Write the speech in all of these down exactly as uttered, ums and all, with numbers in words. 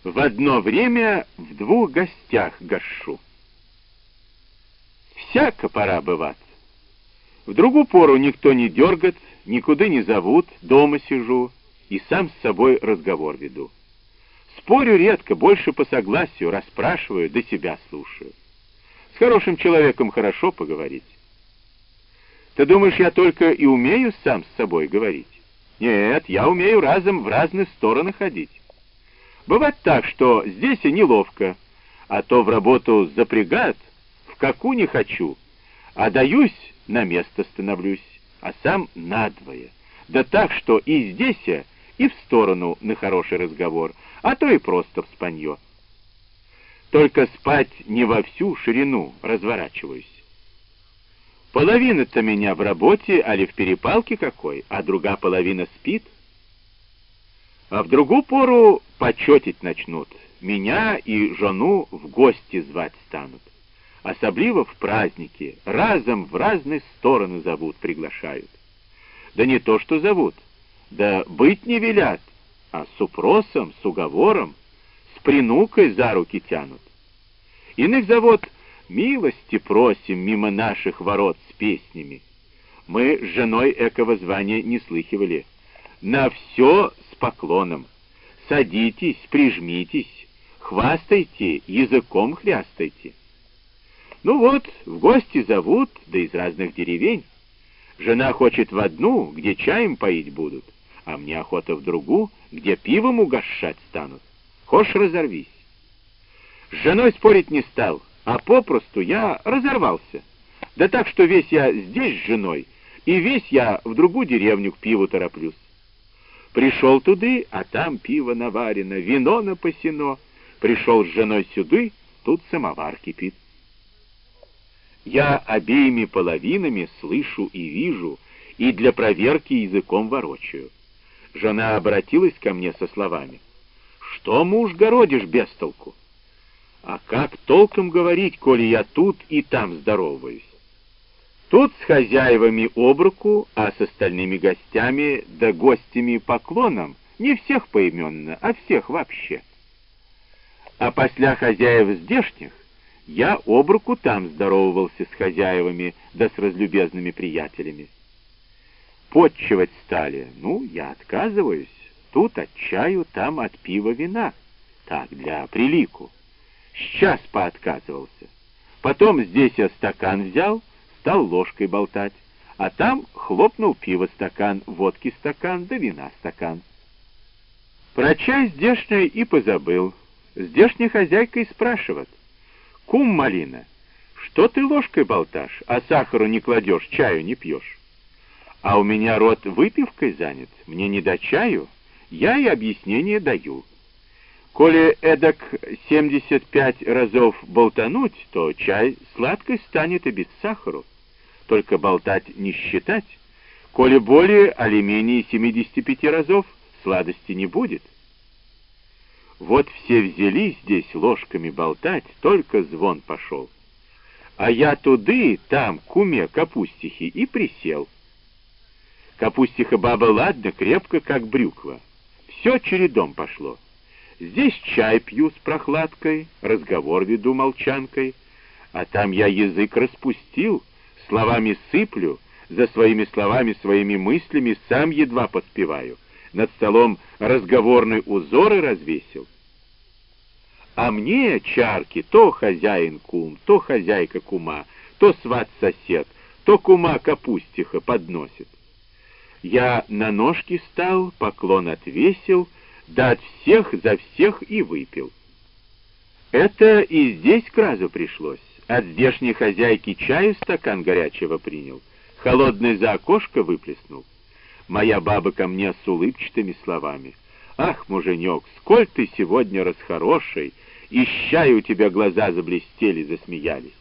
В одно время в двух гостях гошу. Всяко пора бывать. В другую пору никто не дергает, никуда не зовут, дома сижу и сам с собой разговор веду. Спорю редко, больше по согласию, расспрашиваю, да себя слушаю. С хорошим человеком хорошо поговорить. Ты думаешь, я только и умею сам с собой говорить? Нет, я умею разом в разные стороны ходить. Бывает так, что здесь и неловко, а то в работу запрягают, в какую не хочу, а даюсь, на место становлюсь, а сам надвое. Да так, что и здесь, и в сторону на хороший разговор, а то и просто в спанье. Только спать не во всю ширину разворачиваюсь. Половина-то меня в работе, али в перепалке какой, а другая половина спит. А в другую пору почетить начнут, меня и жену в гости звать станут. Особливо в праздники, разом в разные стороны зовут, приглашают. Да не то что зовут, да быть не велят, а с упросом, с уговором, с принукой за руки тянут. Иных зовут: милости просим мимо наших ворот с песнями. Мы с женой экого звания не слыхивали. На все с поклоном. Садитесь, прижмитесь, хвастайте, языком хлястайте. Ну вот, в гости зовут, да из разных деревень. Жена хочет в одну, где чаем поить будут, а мне охота в другую, где пивом угощать станут. Хошь разорвись. С женой спорить не стал, а попросту я разорвался. Да так, что весь я здесь с женой, и весь я в другую деревню к пиву тороплюсь. Пришел туды, а там пиво наварено, вино напасено. Пришел с женой сюды, тут самовар кипит. Я обеими половинами слышу и вижу, и для проверки языком ворочаю. Жена обратилась ко мне со словами: «Что, муж, городишь без толку? А как толком говорить, коли я тут и там здороваюсь? Тут с хозяевами об руку, а с остальными гостями да гостями поклоном, не всех поименно, а всех вообще. А после хозяев здешних я об руку там здоровался с хозяевами да с разлюбезными приятелями. Подчивать стали, ну, я отказываюсь, тут от чаю, там от пива вина, так, для прилику. Сейчас поотказывался. Потом здесь я стакан взял, стал ложкой болтать, а там хлопнул пиво стакан, водки стакан, да вина стакан. Про чай здешний и позабыл. Здешняя хозяйка и спрашивает: «Кум Малина, что ты ложкой болташь, а сахару не кладешь, чаю не пьешь?» А у меня рот выпивкой занят, мне не до чаю, я и объяснение даю. Коли эдак семьдесят пять разов болтануть, то чай сладкой станет и без сахару. Только болтать не считать. Коли более али менее семидесяти пяти разов, сладости не будет. Вот все взялись здесь ложками болтать, только звон пошел. А я туды, там, к куме Капустихи, и присел. Капустиха баба ладно, крепко, как брюква. Все чередом пошло. Здесь чай пью с прохладкой, разговор веду молчанкой, а там я язык распустил, словами сыплю, за своими словами, своими мыслями сам едва поспеваю, над столом разговорные узоры развесил. А мне чарки то хозяин кум, то хозяйка кума, то сват-сосед, то кума Капустиха подносит. Я на ножки стал, поклон отвесил, да от всех за всех и выпил. Это и здесь к разу пришлось. От здешней хозяйки чаю стакан горячего принял, холодный за окошко выплеснул. Моя баба ко мне с улыбчатыми словами: «Ах, муженек, сколь ты сегодня расхороший, и щай у тебя глаза заблестели, засмеялись».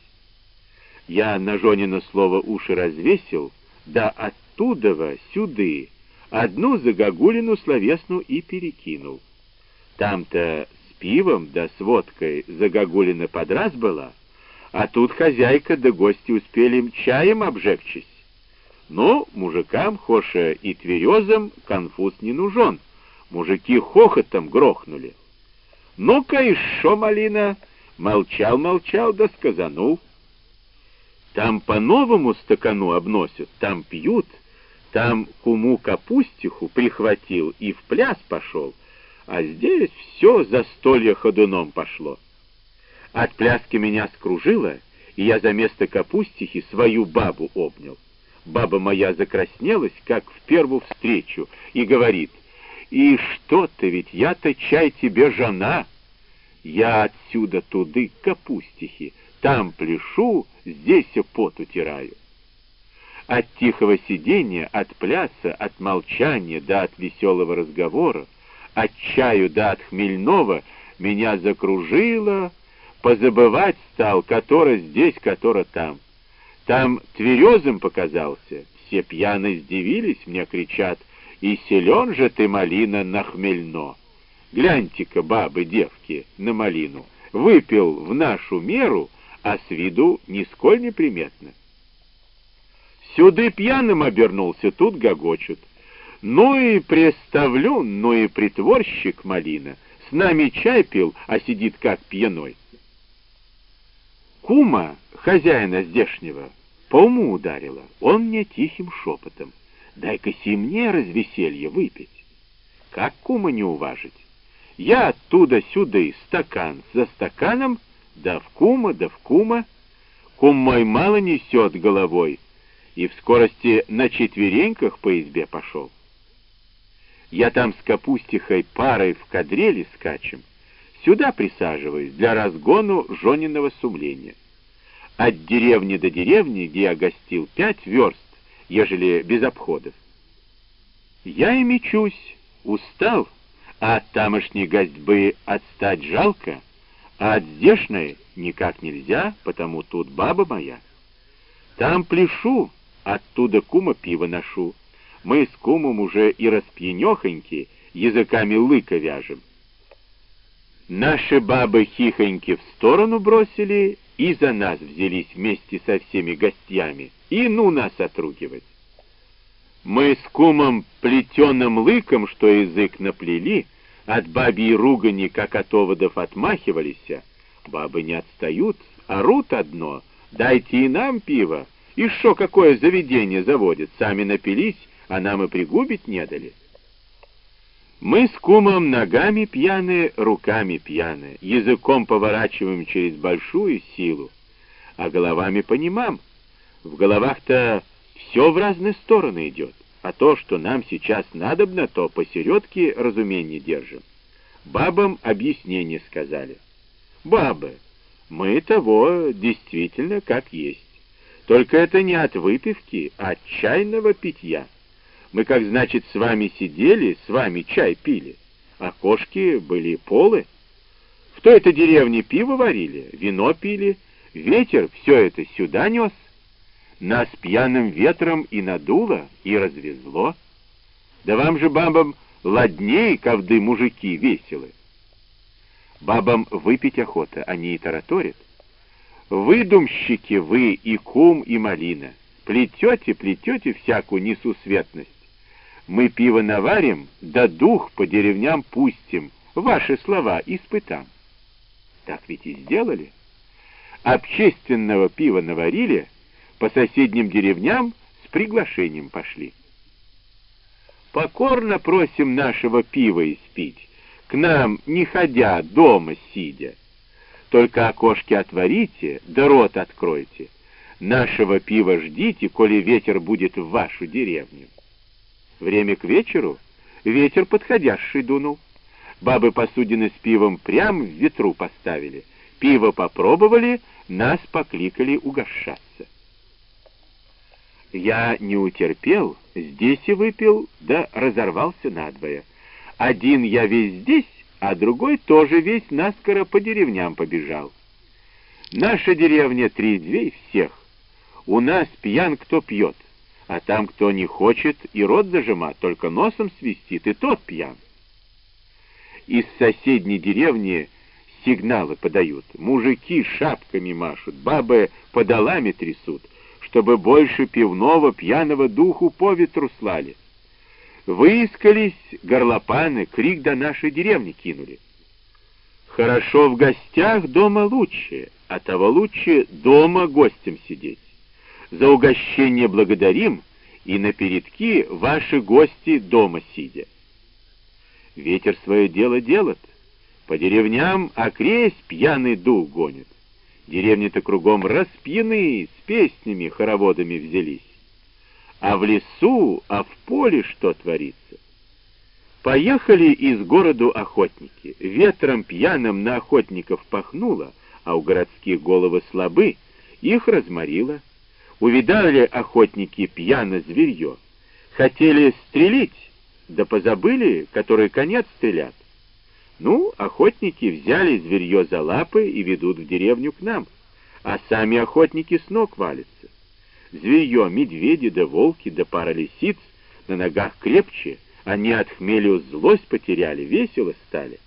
Я на жонина слово уши развесил, да оттудова сюды одну загогулину словесну и перекинул. Там-то с пивом да с водкой загогулина под раз была, а тут хозяйка да гости успели чаем обжегчись. Но мужикам, хоша и тверезам, конфуз не нужен. Мужики хохотом грохнули. Ну-ка, и шо, малина? Молчал-молчал, да сказанул. Там по новому стакану обносят, там пьют, там куму капустиху прихватил и в пляс пошел, а здесь все застолье ходуном пошло. От пляски меня скружило, и я за место капустихи свою бабу обнял. Баба моя закраснелась, как в первую встречу, и говорит: «И что ты, ведь я-то чай тебе жена». Я отсюда туды к капустихе, там пляшу, здесь пот утираю. От тихого сидения, от пляса, от молчания да от веселого разговора, от чаю да от хмельного меня закружило, позабывать стал, который здесь, который там. Там тверезым показался, все пьяно сдивились, мне кричат: «И силен же ты, малина, на хмельно! Гляньте-ка, бабы, девки, на малину! Выпил в нашу меру, а с виду нисколь неприметно». Сюды пьяным обернулся, тут гогочут. Ну и представлю, ну и притворщик малина, с нами чай пил, а сидит как пьяной. Кума, хозяина здешнего, по уму ударила. Он мне тихим шепотом: «Дай-ка си мне развеселье выпить». Как кума не уважить? Я оттуда-сюда и стакан за стаканом, да в кума, да в кума. Кум мой мало несет головой, и в скорости на четвереньках по избе пошел. Я там с капустихой парой в кадрели скачем, сюда присаживаюсь для разгону жениного сумления. От деревни до деревни, где я гостил, пять верст, ежели без обходов. Я и мечусь, устал, а от тамошней гостьбы отстать жалко, а от здешней никак нельзя, потому тут баба моя. Там пляшу, оттуда кума пиво ношу. Мы с кумом уже и распьянехоньки, языками лыка вяжем. Наши бабы хихоньки в сторону бросили и за нас взялись вместе со всеми гостями, и ну нас отругивать. Мы с кумом плетеным лыком, что язык наплели, от бабьей ругани, как от оводов, отмахивались. Бабы не отстают, орут одно: «Дайте и нам пиво! И шо, какое заведение заводит? Сами напились, а нам и пригубить не дали». Мы с кумом ногами пьяные, руками пьяные, языком поворачиваем через большую силу, а головами понимаем. В головах-то все в разные стороны идет, а то, что нам сейчас надобно, то посередке разумение держим. Бабам объяснение сказали. Бабы, мы того действительно как есть. Только это не от выпивки, а от чайного питья. Мы, как значит, с вами сидели, с вами чай пили, а кошки были полы. В той это деревне пиво варили, вино пили, ветер все это сюда нес. Нас пьяным ветром и надуло, и развезло. Да вам же, бабам, ладней, ковды мужики веселы. Бабам выпить охота, они и тараторят. Выдумщики вы, и кум, и малина, плетете, плетете всякую несусветность. Мы пиво наварим, да дух по деревням пустим, ваши слова испытам. Так ведь и сделали. Общественного пива наварили, по соседним деревням с приглашением пошли. Покорно просим нашего пива испить, к нам не ходя, дома сидя. Только окошки отворите, да рот откройте. Нашего пива ждите, коли ветер будет в вашу деревню. Время к вечеру, ветер подходящий дунул. Бабы посудины с пивом прям в ветру поставили. Пиво попробовали, нас покликали угощаться. Я не утерпел, здесь и выпил, да разорвался надвое. Один я весь здесь, а другой тоже весь наскоро по деревням побежал. Наша деревня три-две всех. У нас пьян кто пьет, а там кто не хочет и рот зажима, только носом свистит, и тот пьян. Из соседней деревни сигналы подают, мужики шапками машут, бабы подолами трясут, чтобы больше пивного пьяного духу по ветру слали. Выискались горлопаны, крик до нашей деревни кинули. Хорошо в гостях, дома лучше, а того лучше дома гостем сидеть. За угощение благодарим, и на передки ваши гости дома сидя. Ветер свое дело делает, по деревням окресть пьяный дух гонит. Деревни-то кругом распьяны, с песнями, хороводами взялись. А в лесу, а в поле что творится? Поехали из городу охотники. Ветром пьяным на охотников пахнуло, а у городских головы слабы, их разморило. Увидали охотники пьяно зверье. Хотели стрелить, да позабыли, который конец стрелят. Ну, охотники взяли зверье за лапы и ведут в деревню к нам, а сами охотники с ног валятся. Зверье, медведи да волки да пара лисиц на ногах крепче, они от хмелю злость потеряли, весело стали.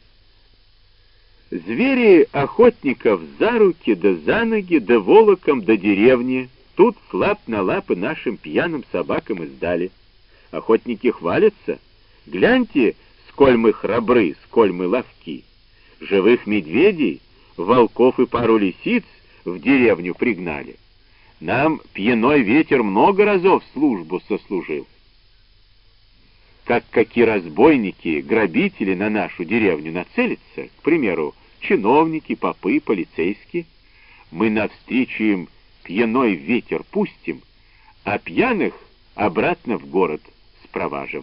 Звери охотников за руки да за ноги да волоком до деревни, тут слаб на лапы нашим пьяным собакам издали. Охотники хвалятся. Гляньте, сколь мы храбры, сколь мы ловки. Живых медведей, волков и пару лисиц в деревню пригнали. Нам пьяной ветер много разов службу сослужил. Как какие разбойники, грабители на нашу деревню нацелятся, к примеру, чиновники, попы, полицейские, мы навстречу им пьяной ветер пустим, а пьяных обратно в город спроваживаем.